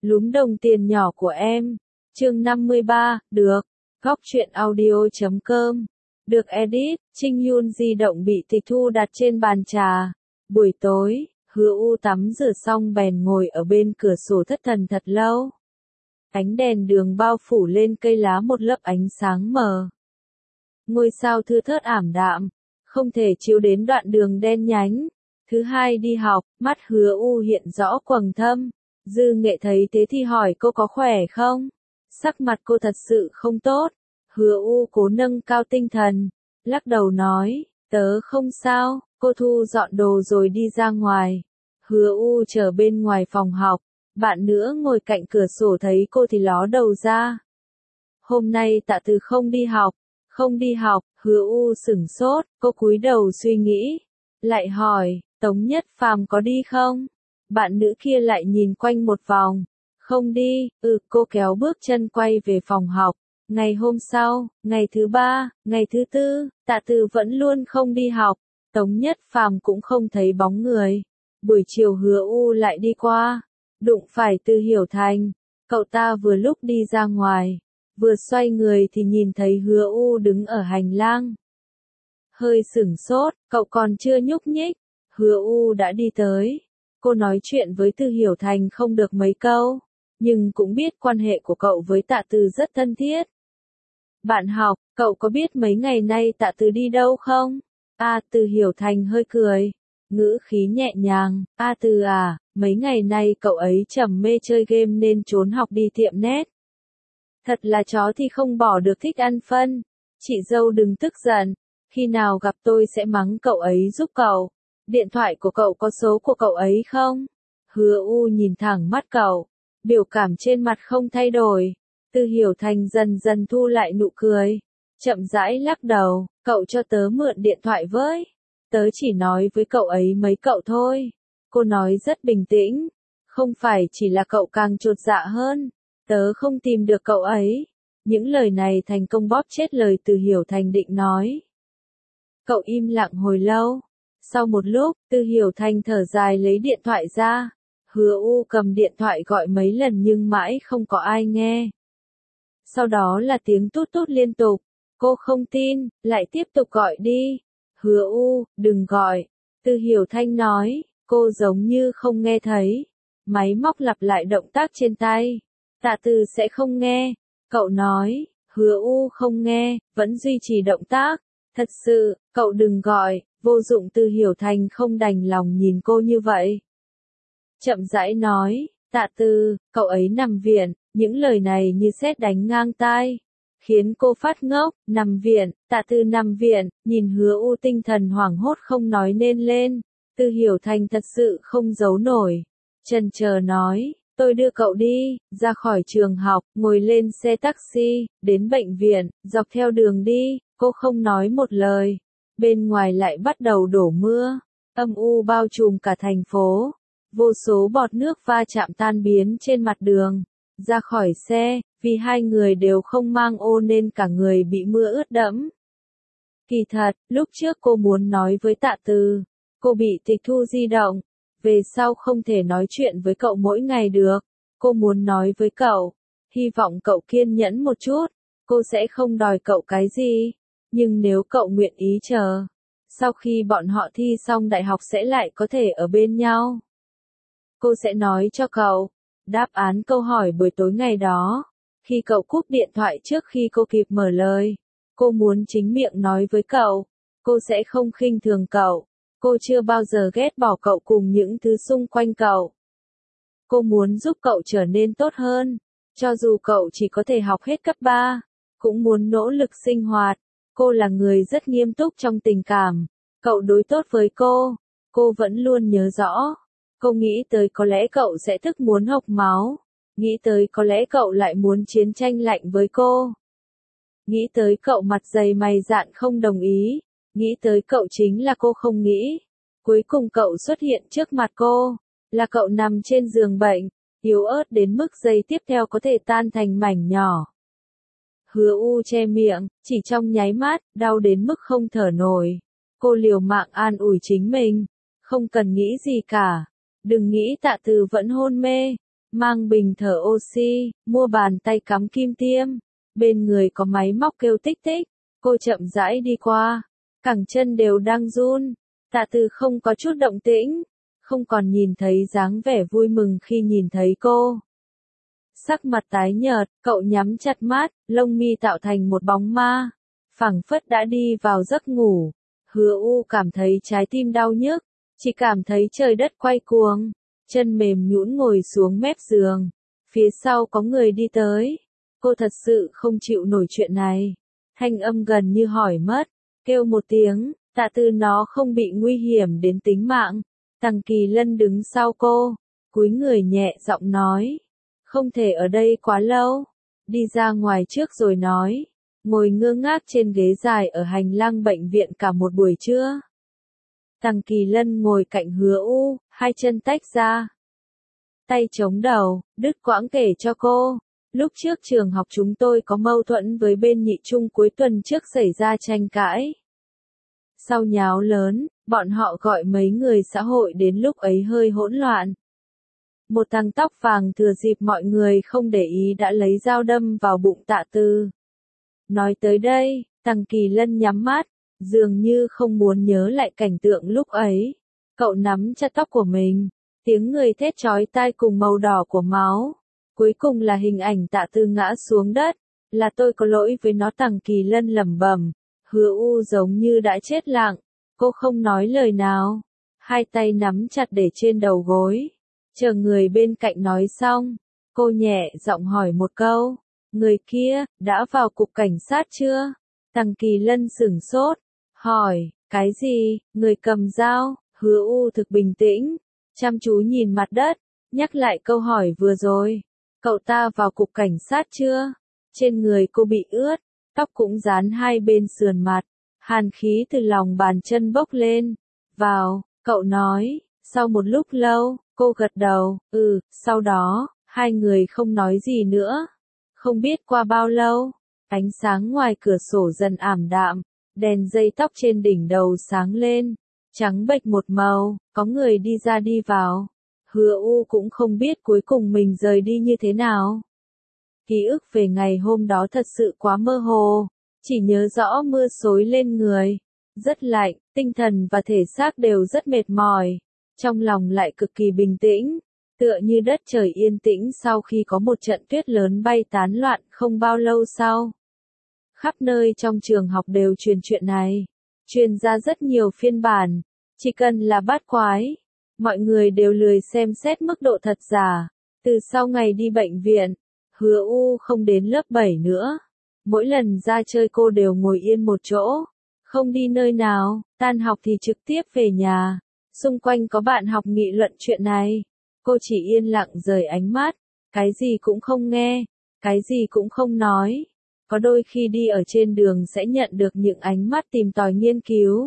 Lúm đồng tiền nhỏ của em. Chương 53, được. Góc truyện audio.com. Được edit, Trinh Yun di động bị tịch thu đặt trên bàn trà. Buổi tối, Hứa U tắm rửa xong bèn ngồi ở bên cửa sổ thất thần thật lâu. Ánh đèn đường bao phủ lên cây lá một lớp ánh sáng mờ. Ngôi sao thưa thớt ảm đạm, không thể chiếu đến đoạn đường đen nhánh. Thứ hai đi học, mắt Hứa U hiện rõ quầng thâm. Dư Nghệ thấy thế thì hỏi cô có khỏe không? Sắc mặt cô thật sự không tốt. Hứa U cố nâng cao tinh thần, lắc đầu nói, tớ không sao. Cô thu dọn đồ rồi đi ra ngoài. Hứa U chờ bên ngoài phòng học, bạn nữa ngồi cạnh cửa sổ thấy cô thì ló đầu ra. Hôm nay Tạ Từ không đi học. Không đi học, Hứa U sửng sốt, cô cúi đầu suy nghĩ. Lại hỏi, Tống Nhất Phàm có đi không? Bạn nữ kia lại nhìn quanh một vòng. Không đi, cô kéo bước chân quay về phòng học. Ngày hôm sau, ngày thứ ba, ngày thứ tư, Tạ Từ vẫn luôn không đi học. Tống Nhất Phàm cũng không thấy bóng người. Buổi chiều Hứa U lại đi qua, đụng phải Từ Hiểu Thành. Cậu ta vừa lúc đi ra ngoài, vừa xoay người thì nhìn thấy Hứa U đứng ở hành lang. Hơi sửng sốt, cậu còn chưa nhúc nhích, Hứa U đã đi tới. Cô nói chuyện với Từ Hiểu Thành không được mấy câu, nhưng cũng biết quan hệ của cậu với Tạ Từ rất thân thiết. Bạn học, cậu có biết mấy ngày nay Tạ Từ đi đâu không? Từ Hiểu Thành hơi cười, ngữ khí nhẹ nhàng, Từ à, mấy ngày nay cậu ấy trầm mê chơi game nên trốn học đi tiệm net. Thật là chó thì không bỏ được thích ăn phân. Chị dâu đừng tức giận, khi nào gặp tôi sẽ mắng cậu ấy giúp cậu. Điện thoại của cậu có số của cậu ấy không? Hứa U nhìn thẳng mắt cậu, biểu cảm trên mặt không thay đổi. Từ Hiểu Thành dần dần thu lại nụ cười, chậm rãi lắc đầu, cậu cho tớ mượn điện thoại với. Tớ chỉ nói với cậu ấy mấy cậu thôi. Cô nói rất bình tĩnh, không phải chỉ là cậu càng chột dạ hơn. Tớ không tìm được cậu ấy. Những lời này thành công bóp chết lời Từ Hiểu Thành định nói. Cậu im lặng hồi lâu. Sau một lúc, Từ Hiểu Thành thở dài lấy điện thoại ra. Hứa U cầm điện thoại gọi mấy lần nhưng mãi không có ai nghe. Sau đó là tiếng tút tút liên tục. Cô không tin, lại tiếp tục gọi đi. Hứa U, đừng gọi. Từ Hiểu Thành nói, cô giống như không nghe thấy. Máy móc lặp lại động tác trên tay. Tạ Từ sẽ không nghe. Cậu nói, Hứa U không nghe, vẫn duy trì động tác. Thật sự, cậu đừng gọi. Vô dụng. Từ Hiểu Thành không đành lòng nhìn cô như vậy. Chậm rãi nói, Tạ Từ, cậu ấy nằm viện. Những lời này như sét đánh ngang tai, khiến cô phát ngốc. Nằm viện, Tạ Từ nằm viện. Nhìn Hứa U tinh thần hoảng hốt không nói nên lên. Từ Hiểu Thành thật sự không giấu nổi, chần chờ nói, tôi đưa cậu đi. Ra khỏi trường học, ngồi lên xe taxi, đến bệnh viện. Dọc theo đường đi, cô không nói một lời. Bên ngoài lại bắt đầu đổ mưa, âm u bao trùm cả thành phố. Vô số bọt nước va chạm tan biến trên mặt đường. Ra khỏi xe, vì hai người đều không mang ô nên cả người bị mưa ướt đẫm. Kỳ thật, lúc trước cô muốn nói với Tạ Từ, cô bị tịch thu di động, về sau không thể nói chuyện với cậu mỗi ngày được. Cô muốn nói với cậu, hy vọng cậu kiên nhẫn một chút, cô sẽ không đòi cậu cái gì, nhưng nếu cậu nguyện ý chờ, sau khi bọn họ thi xong đại học sẽ lại có thể ở bên nhau. Cô sẽ nói cho cậu đáp án câu hỏi buổi tối ngày đó. Khi cậu cúp điện thoại trước khi cô kịp mở lời, cô muốn chính miệng nói với cậu, cô sẽ không khinh thường cậu. Cô chưa bao giờ ghét bỏ cậu cùng những thứ xung quanh cậu. Cô muốn giúp cậu trở nên tốt hơn, cho dù cậu chỉ có thể học hết cấp 3, cũng muốn nỗ lực sinh hoạt. Cô là người rất nghiêm túc trong tình cảm. Cậu đối tốt với cô vẫn luôn nhớ rõ. Cô nghĩ tới có lẽ cậu sẽ tức muốn hộc máu. Nghĩ tới có lẽ cậu lại muốn chiến tranh lạnh với cô. Nghĩ tới cậu mặt dày mày dạn không đồng ý. Nghĩ tới cậu chính là cô không nghĩ. Cuối cùng cậu xuất hiện trước mặt cô. Là cậu nằm trên giường bệnh, yếu ớt đến mức giây tiếp theo có thể tan thành mảnh nhỏ. Hứa U che miệng, chỉ trong nháy mắt, đau đến mức không thở nổi. Cô liều mạng an ủi chính mình. Không cần nghĩ gì cả. Đừng nghĩ Tạ Từ vẫn hôn mê. mang bình thở oxy, mua bàn tay cắm kim tiêm. Bên người có máy móc kêu tích tích, cô chậm rãi đi qua, cẳng chân đều đang run. Tạ Từ không có chút động tĩnh, không còn nhìn thấy dáng vẻ vui mừng khi nhìn thấy cô. Sắc mặt tái nhợt, cậu nhắm chặt mắt, lông mi tạo thành một bóng ma, phảng phất đã đi vào giấc ngủ. Hứa U cảm thấy trái tim đau nhức, chỉ cảm thấy trời đất quay cuồng, chân mềm nhũn ngồi xuống mép giường. Phía sau có người đi tới, cô thật sự không chịu nổi chuyện này. Thanh âm gần như hỏi mất, kêu một tiếng, Tạ Từ nó không bị nguy hiểm đến tính mạng. Tằng Kỳ Lân đứng sau cô, cúi người nhẹ giọng nói, không thể ở đây quá lâu, đi ra ngoài trước rồi nói. Ngồi ngơ ngác trên ghế dài ở hành lang bệnh viện cả một buổi trưa. Tằng Kỳ Lân ngồi cạnh Hứa U, hai chân tách ra, tay chống đầu, đứt quãng kể cho cô. Lúc trước trường học chúng tôi có mâu thuẫn với bên nhị trung, cuối tuần trước xảy ra tranh cãi. Sau nháo lớn, bọn họ gọi mấy người xã hội đến, lúc ấy hơi hỗn loạn. Một thằng tóc vàng thừa dịp mọi người không để ý đã lấy dao đâm vào bụng Tạ Từ. Nói tới đây, Tằng Kỳ Lân nhắm mắt, dường như không muốn nhớ lại cảnh tượng lúc ấy. Cậu nắm chặt tóc của mình, tiếng người thét chói tai cùng màu đỏ của máu. Cuối cùng là hình ảnh Tạ Từ ngã xuống đất, là tôi có lỗi với nó. Tằng Kỳ Lân lẩm bẩm. Hứa U giống như đã chết lặng, cô không nói lời nào, hai tay nắm chặt để trên đầu gối, chờ người bên cạnh nói xong, cô nhẹ giọng hỏi một câu, người kia, đã vào cục cảnh sát chưa? Tằng Kỳ Lân sửng sốt, hỏi, cái gì? Người cầm dao? Hứa U thực bình tĩnh, chăm chú nhìn mặt đất, nhắc lại câu hỏi vừa rồi, cậu ta vào cục cảnh sát chưa? Trên người cô bị ướt, tóc cũng dán hai bên sườn mặt, hàn khí từ lòng bàn chân bốc lên. Vào, cậu nói. Sau một lúc lâu, cô gật đầu, sau đó, hai người không nói gì nữa. Không biết qua bao lâu, ánh sáng ngoài cửa sổ dần ảm đạm, đèn dây tóc trên đỉnh đầu sáng lên, trắng bệch một màu, có người đi ra đi vào. Hứa U cũng không biết cuối cùng mình rời đi như thế nào. Ký ức về ngày hôm đó thật sự quá mơ hồ, chỉ nhớ rõ mưa xối lên người, rất lạnh, tinh thần và thể xác đều rất mệt mỏi, trong lòng lại cực kỳ bình tĩnh, tựa như đất trời yên tĩnh sau khi có một trận tuyết lớn bay tán loạn không bao lâu sau. Khắp nơi trong trường học đều truyền chuyện này, truyền ra rất nhiều phiên bản, chỉ cần là bát quái, mọi người đều lười xem xét mức độ thật giả. Từ sau ngày đi bệnh viện, Hứa U không đến lớp 7 nữa. Mỗi lần ra chơi cô đều ngồi yên một chỗ, không đi nơi nào, tan học thì trực tiếp về nhà. Xung quanh có bạn học nghị luận chuyện này, cô chỉ yên lặng rời ánh mắt, cái gì cũng không nghe, cái gì cũng không nói. Có đôi khi đi ở trên đường sẽ nhận được những ánh mắt tìm tòi nghiên cứu.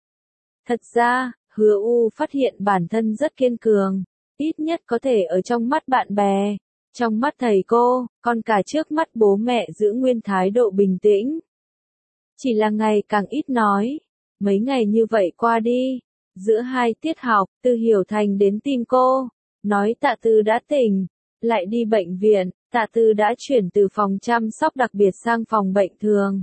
Thật ra, Hứa U phát hiện bản thân rất kiên cường, ít nhất có thể ở trong mắt bạn bè, trong mắt thầy cô, còn cả trước mắt bố mẹ giữ nguyên thái độ bình tĩnh. Chỉ là ngày càng ít nói. Mấy ngày như vậy qua đi, giữa hai tiết học, Từ Hiểu Thành đến tìm cô, nói Tạ Từ đã tỉnh, lại đi bệnh viện. Tạ Từ đã chuyển từ phòng chăm sóc đặc biệt sang phòng bệnh thường.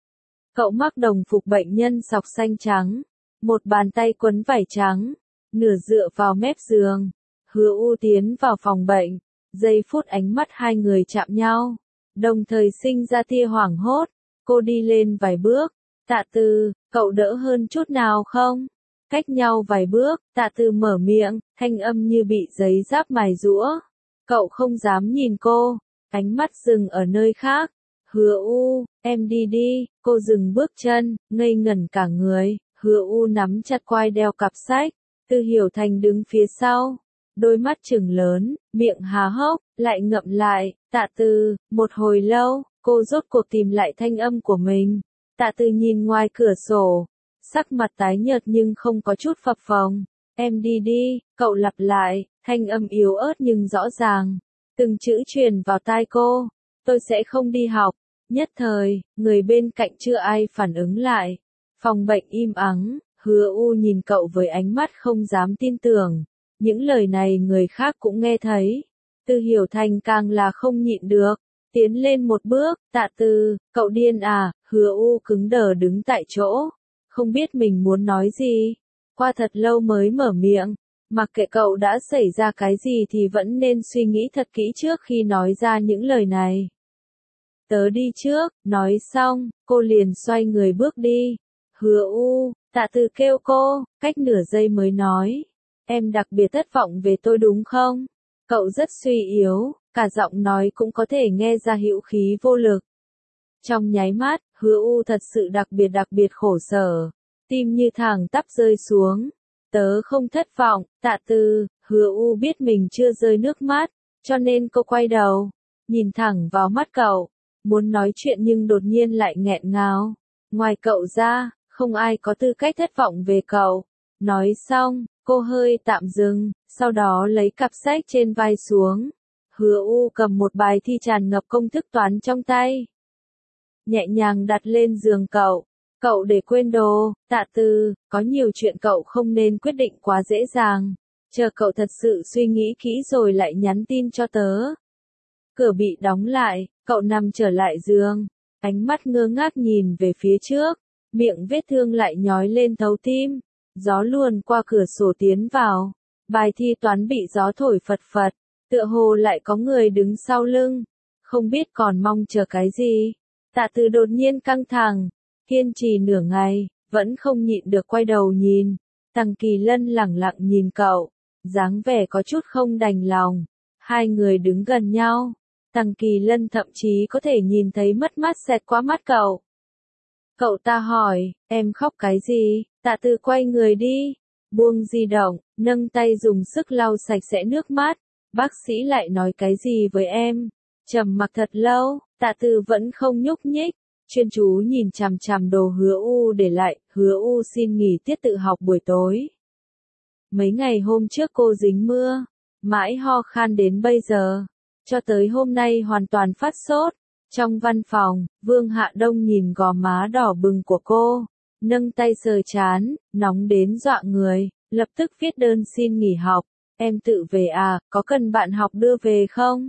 Cậu mặc đồng phục bệnh nhân sọc xanh trắng, một bàn tay quấn vải trắng, nửa dựa vào mép giường. Hứa U tiến vào phòng bệnh, giây phút ánh mắt hai người chạm nhau, đồng thời sinh ra tia hoảng hốt. Cô đi lên vài bước, Tạ Từ, cậu đỡ hơn chút nào không? Cách nhau vài bước, Tạ Từ mở miệng, thanh âm như bị giấy giáp mài giũa. Cậu không dám nhìn cô, ánh mắt dừng ở nơi khác. Hứa U, em đi đi. Cô dừng bước chân, ngây ngẩn cả người. Hứa U nắm chặt quai đeo cặp sách. Từ Hiểu Thành đứng phía sau, đôi mắt trừng lớn, miệng há hốc, lại ngậm lại. Tạ Từ, một hồi lâu, cô rốt cuộc tìm lại thanh âm của mình. Tạ Từ nhìn ngoài cửa sổ, sắc mặt tái nhợt nhưng không có chút phập phồng. Em đi đi, cậu lặp lại, thanh âm yếu ớt nhưng rõ ràng. Từng chữ truyền vào tai cô, tôi sẽ không đi học. Nhất thời, người bên cạnh chưa ai phản ứng lại. Phòng bệnh im ắng, Hứa U nhìn cậu với ánh mắt không dám tin tưởng. Những lời này người khác cũng nghe thấy. Từ Hiểu Thành càng là không nhịn được, tiến lên một bước, Tạ Từ, cậu điên à, Hứa U cứng đờ đứng tại chỗ, không biết mình muốn nói gì, qua thật lâu mới mở miệng, mặc kệ cậu đã xảy ra cái gì thì vẫn nên suy nghĩ thật kỹ trước khi nói ra những lời này. Tớ đi trước, nói xong, cô liền xoay người bước đi. Hứa U, Tạ Từ kêu cô, cách nửa giây mới nói. Em đặc biệt thất vọng về tôi đúng không? Cậu rất suy yếu, cả giọng nói cũng có thể nghe ra hữu khí vô lực. Trong nháy mắt, Hứa U thật sự đặc biệt khổ sở. Tim như thẳng tắp rơi xuống. Tớ không thất vọng, Tạ Từ, Hứa U biết mình chưa rơi nước mắt, cho nên cô quay đầu, nhìn thẳng vào mắt cậu. Muốn nói chuyện nhưng đột nhiên lại nghẹn ngào. Ngoài cậu ra, không ai có tư cách thất vọng về cậu. Nói xong, cô hơi tạm dừng, sau đó lấy cặp sách trên vai xuống. Hứa U cầm một bài thi tràn ngập công thức toán trong tay. Nhẹ nhàng đặt lên giường cậu. Cậu để quên đồ, Tạ Từ, có nhiều chuyện cậu không nên quyết định quá dễ dàng. Chờ cậu thật sự suy nghĩ kỹ rồi lại nhắn tin cho tớ. Cửa bị đóng lại, cậu nằm trở lại giường, ánh mắt ngơ ngác nhìn về phía trước, miệng vết thương lại nhói lên thấu tim, gió luồn qua cửa sổ tiến vào, bài thi toán bị gió thổi phật phật, tựa hồ lại có người đứng sau lưng, không biết còn mong chờ cái gì. Tạ Từ đột nhiên căng thẳng, kiên trì nửa ngày, vẫn không nhịn được quay đầu nhìn, Tằng Kỳ Lân lẳng lặng nhìn cậu, dáng vẻ có chút không đành lòng, hai người đứng gần nhau. Tằng Kỳ Lân thậm chí có thể nhìn thấy mất mát xẹt qua mắt cậu. Cậu ta hỏi, em khóc cái gì? Tạ Từ quay người đi, buông di động, nâng tay dùng sức lau sạch sẽ nước mắt. Bác sĩ lại nói cái gì với em? Trầm mặc thật lâu, Tạ Từ vẫn không nhúc nhích, chuyên chú nhìn chằm chằm đồ Hứa U để lại. Hứa U xin nghỉ tiết tự học buổi tối. Mấy ngày hôm trước cô dính mưa, mãi ho khan đến bây giờ. Cho tới hôm nay hoàn toàn phát sốt. Trong văn phòng, Vương Hạ Đông nhìn gò má đỏ bừng của cô, nâng tay sờ trán, nóng đến dọa người, lập tức viết đơn xin nghỉ học. Em tự về à, có cần bạn học đưa về không?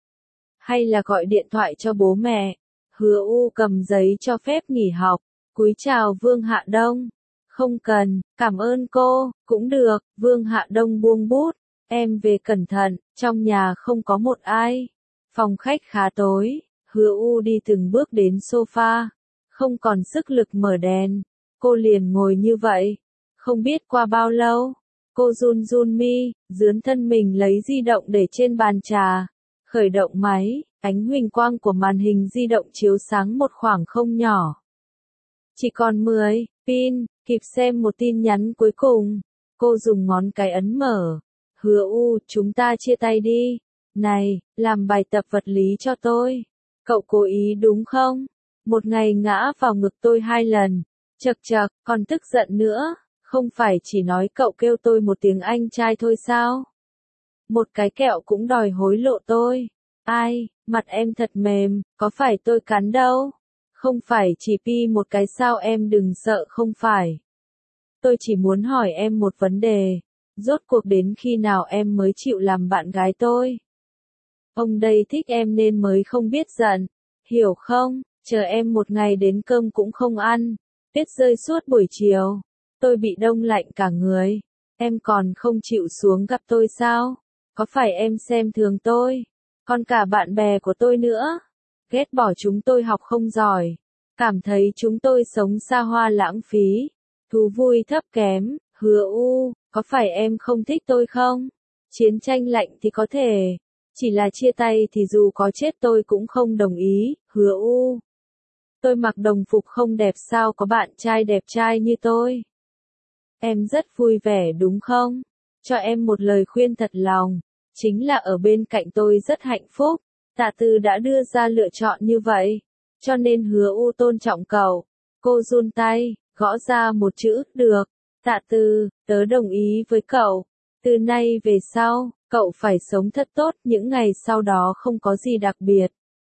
Hay là gọi điện thoại cho bố mẹ? Hứa U cầm giấy cho phép nghỉ học, cúi chào Vương Hạ Đông. Không cần, cảm ơn cô, cũng được. Vương Hạ Đông buông bút. Em về cẩn thận, trong nhà không có một ai. Phòng khách khá tối, Hứa U đi từng bước đến sofa, không còn sức lực mở đèn, cô liền ngồi như vậy. Không biết qua bao lâu, cô run run mi, dướn thân mình lấy di động để trên bàn trà, khởi động máy, ánh huỳnh quang của màn hình di động chiếu sáng một khoảng không nhỏ. Chỉ còn 10 pin, kịp xem một tin nhắn cuối cùng, cô dùng ngón cái ấn mở. Hứa U, chúng ta chia tay đi. Này, làm bài tập vật lý cho tôi. Cậu cố ý đúng không? Một ngày ngã vào ngực tôi 2 lần. Chậc chậc, còn tức giận nữa. Không phải chỉ nói cậu kêu tôi một tiếng anh trai thôi sao? Một cái kẹo cũng đòi hối lộ tôi. Ai, mặt em thật mềm, có phải tôi cắn đâu? Không phải chỉ pi một cái sao, em đừng sợ, không phải. Tôi chỉ muốn hỏi em một vấn đề. Rốt cuộc đến khi nào em mới chịu làm bạn gái tôi? Ông đây thích em nên mới không biết giận, hiểu không? Chờ em một ngày đến cơm cũng không ăn, tuyết rơi suốt buổi chiều, tôi bị đông lạnh cả người, em còn không chịu xuống gặp tôi sao? Có phải em xem thường tôi, còn cả bạn bè của tôi nữa, ghét bỏ chúng tôi học không giỏi, cảm thấy chúng tôi sống xa hoa lãng phí, thú vui thấp kém? Hứa U, có phải em không thích tôi không? Chiến tranh lạnh thì có thể, chỉ là chia tay thì dù có chết tôi cũng không đồng ý. Hứa U, tôi mặc đồng phục không đẹp sao có bạn trai đẹp trai như tôi? Em rất vui vẻ đúng không? Cho em một lời khuyên thật lòng, chính là ở bên cạnh tôi rất hạnh phúc. Tạ Từ đã đưa ra lựa chọn như vậy, cho nên Hứa U tôn trọng cậu. Cô run tay, gõ ra một chữ, được. Tạ Từ, tớ đồng ý với cậu. Từ nay về sau, cậu phải sống thật tốt, những ngày sau đó không có gì đặc biệt.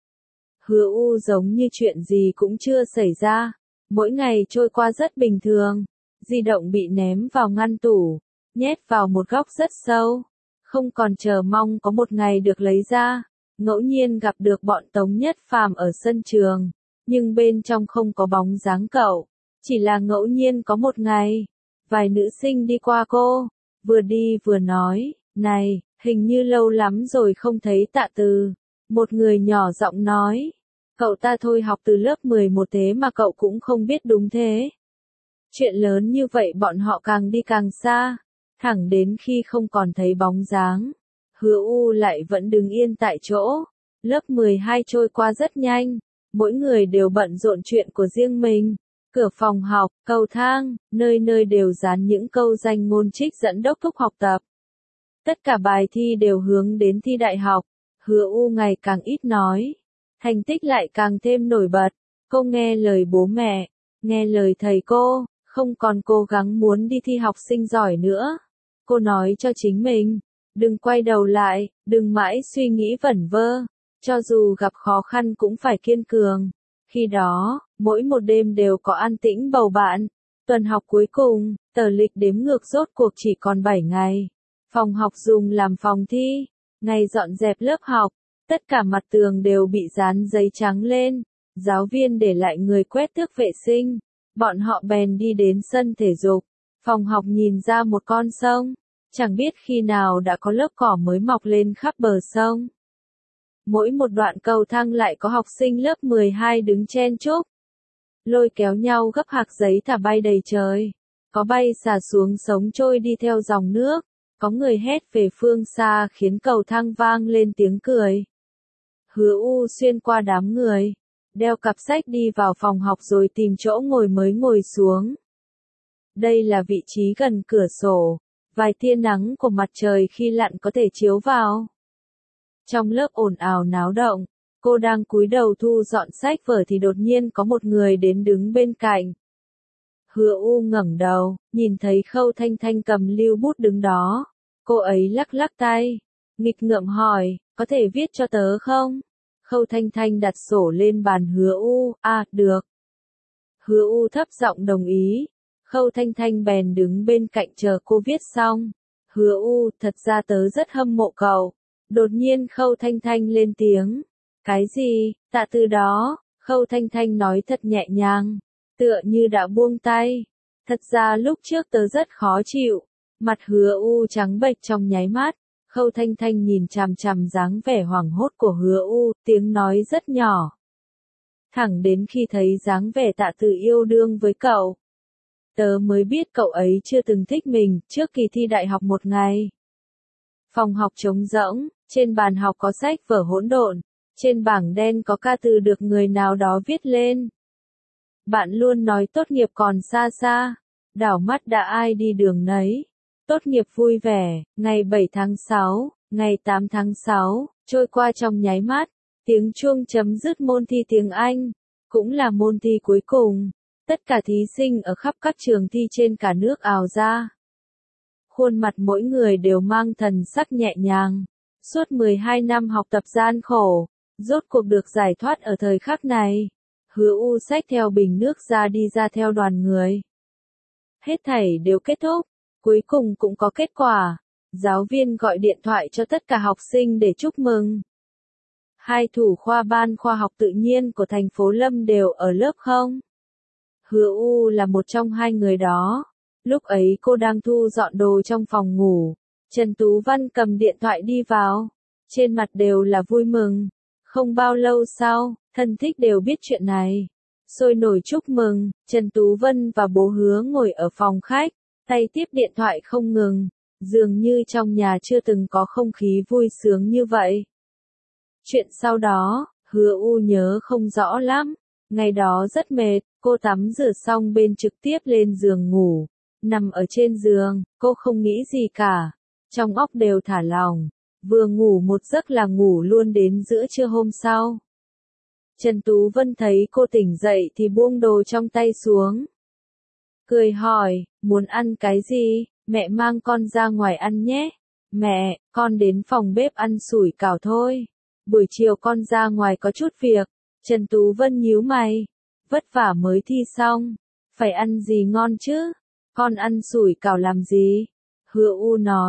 Hứa U giống như chuyện gì cũng chưa xảy ra. Mỗi ngày trôi qua rất bình thường. Di động bị ném vào ngăn tủ, nhét vào một góc rất sâu. không còn chờ mong có một ngày được lấy ra. Ngẫu nhiên gặp được bọn Tống Nhất Phàm ở sân trường, nhưng bên trong không có bóng dáng cậu, chỉ là ngẫu nhiên có một ngày, vài nữ sinh đi qua cô, vừa đi vừa nói, này, hình như lâu lắm rồi không thấy Tạ Từ. Một người nhỏ giọng nói, cậu ta thôi học từ lớp 11 thế mà cậu cũng không biết đúng thế. Chuyện lớn như vậy bọn họ càng đi càng xa, thẳng đến khi không còn thấy bóng dáng. Hứa U lại vẫn đứng yên tại chỗ. Lớp 12 trôi qua rất nhanh, mỗi người đều bận rộn chuyện của riêng mình. Cửa phòng học, cầu thang, nơi nơi đều dán những câu danh ngôn trích dẫn đốc thúc học tập. Tất cả bài thi đều hướng đến thi đại học. Hứa U ngày càng ít nói, thành tích lại càng thêm nổi bật. Cô nghe lời bố mẹ, nghe lời thầy cô, không còn cố gắng muốn đi thi học sinh giỏi nữa. Cô nói cho chính mình, đừng quay đầu lại, đừng mãi suy nghĩ vẩn vơ, cho dù gặp khó khăn cũng phải kiên cường. Khi đó, mỗi một đêm đều có an tĩnh bầu bạn. Tuần học cuối cùng, tờ lịch đếm ngược rốt cuộc chỉ còn 7 ngày. Phòng học dùng làm phòng thi, ngày dọn dẹp lớp học, tất cả mặt tường đều bị dán giấy trắng lên. Giáo viên để lại người quét tước vệ sinh, bọn họ bèn đi đến sân thể dục. Phòng học nhìn ra một con sông, chẳng biết khi nào đã có lớp cỏ mới mọc lên khắp bờ sông. Mỗi một đoạn cầu thang lại có học sinh lớp 12 đứng chen chúc, lôi kéo nhau gấp hạc giấy thả bay đầy trời. Có bay xả xuống sống trôi đi theo dòng nước, có người hét về phương xa khiến cầu thang vang lên tiếng cười. Hứa U xuyên qua đám người, đeo cặp sách đi vào phòng học rồi tìm chỗ ngồi mới ngồi xuống. Đây là vị trí gần cửa sổ, vài tia nắng của mặt trời khi lặn có thể chiếu vào. Trong lớp ồn ào náo động, cô đang cúi đầu thu dọn sách vở thì đột nhiên có một người đến đứng bên cạnh. Hứa U ngẩng đầu, nhìn thấy Khâu Thanh Thanh cầm lưu bút đứng đó. Cô ấy lắc lắc tay, nghịch ngợm hỏi, có thể viết cho tớ không? Khâu Thanh Thanh đặt sổ lên bàn Hứa U, được. Hứa U thấp giọng đồng ý. Khâu Thanh Thanh bèn đứng bên cạnh chờ cô viết xong. Hứa U, thật ra tớ rất hâm mộ cậu. Đột nhiên Khâu Thanh Thanh lên tiếng. Cái gì, Tạ Từ đó? Khâu Thanh Thanh nói thật nhẹ nhàng, tựa như đã buông tay. Thật ra lúc trước tớ rất khó chịu. Mặt Hứa U trắng bệch trong nháy mắt. Khâu Thanh Thanh nhìn chằm chằm dáng vẻ hoảng hốt của Hứa U, tiếng nói rất nhỏ. Thẳng đến khi thấy dáng vẻ Tạ Từ yêu đương với cậu, tớ mới biết cậu ấy chưa từng thích mình. Trước kỳ thi đại học một ngày, phòng học trống rỗng, trên bàn học có sách vở hỗn độn, trên bảng đen có ca từ được người nào đó viết lên. Bạn luôn nói tốt nghiệp còn xa xa, đảo mắt đã ai đi đường nấy. Tốt nghiệp vui vẻ, ngày 7 tháng 6, ngày 8 tháng 6, trôi qua trong nháy mắt. Tiếng chuông chấm dứt môn thi tiếng Anh, cũng là môn thi cuối cùng. Tất cả thí sinh ở khắp các trường thi trên cả nước ào ra. Khuôn mặt mỗi người đều mang thần sắc nhẹ nhàng. Suốt 12 năm học tập gian khổ, rốt cuộc được giải thoát ở thời khắc này. Hứa U xách theo bình nước ra đi ra theo đoàn người. Hết thảy đều kết thúc, cuối cùng cũng có kết quả. Giáo viên gọi điện thoại cho tất cả học sinh để chúc mừng. Hai thủ khoa ban khoa học tự nhiên của thành phố Lâm đều ở lớp không. Hứa U là một trong hai người đó. Lúc ấy cô đang thu dọn đồ trong phòng ngủ. Trần Tú Văn cầm điện thoại đi vào. Trên mặt đều là vui mừng. Không bao lâu sau, thân thích đều biết chuyện này. Sôi nổi chúc mừng, Trần Tú Vân và bố Hứa ngồi ở phòng khách, tay tiếp điện thoại không ngừng. Dường như trong nhà chưa từng có không khí vui sướng như vậy. Chuyện sau đó, Hứa U nhớ không rõ lắm. Ngày đó rất mệt, cô tắm rửa xong bên trực tiếp lên giường ngủ. Nằm ở trên giường, cô không nghĩ gì cả. Trong óc đều thả lỏng. Vừa ngủ một giấc là ngủ luôn đến giữa trưa hôm sau. Trần Tú Vân thấy cô tỉnh dậy thì buông đồ trong tay xuống. Cười hỏi, muốn ăn cái gì? Mẹ mang con ra ngoài ăn nhé. Mẹ, con đến phòng bếp ăn sủi cảo thôi. Buổi chiều con ra ngoài có chút việc. Trần Tú Vân nhíu mày. Vất vả mới thi xong. Phải ăn gì ngon chứ? Con ăn sủi cảo làm gì? Hứa U nói,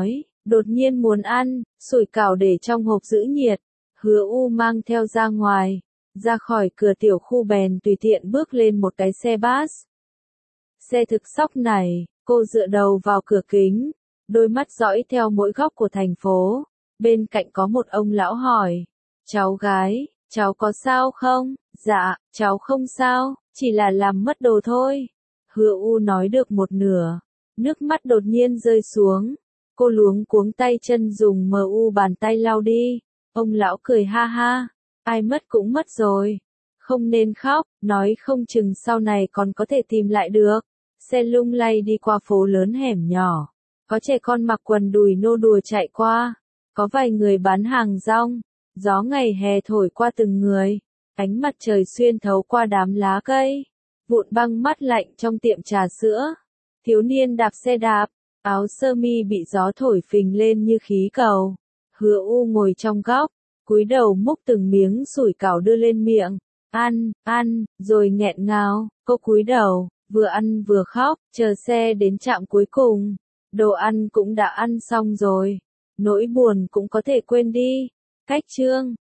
Đột nhiên muốn ăn, sủi cảo để trong hộp giữ nhiệt. Hứa U mang theo ra ngoài. Ra khỏi cửa tiểu khu bèn tùy tiện bước lên một cái xe bus. Xe thực sóc này, cô dựa đầu vào cửa kính, đôi mắt dõi theo mỗi góc của thành phố. Bên cạnh có một ông lão hỏi, cháu gái, cháu có sao không? Dạ, cháu không sao, chỉ là làm mất đồ thôi. Hứa U nói được một nửa, nước mắt đột nhiên rơi xuống. Cô luống cuống tay chân dùng bàn tay lau đi. Ông lão cười ha ha, ai mất cũng mất rồi. Không nên khóc, nói không chừng sau này còn có thể tìm lại được. Xe lung lay đi qua phố lớn hẻm nhỏ. Có trẻ con mặc quần đùi nô đùa chạy qua. Có vài người bán hàng rong. Gió ngày hè thổi qua từng người. Ánh mặt trời xuyên thấu qua đám lá cây. Vụn băng mát lạnh trong tiệm trà sữa. Thiếu niên đạp xe đạp. Áo sơ mi bị gió thổi phình lên như khí cầu. Hứa U ngồi trong góc. Cúi đầu múc từng miếng sủi cảo đưa lên miệng. Ăn, rồi nghẹn ngào. Cô cúi đầu, vừa ăn vừa khóc. Chờ xe đến trạm cuối cùng. Đồ ăn cũng đã ăn xong rồi. Nỗi buồn cũng có thể quên đi. Cách chương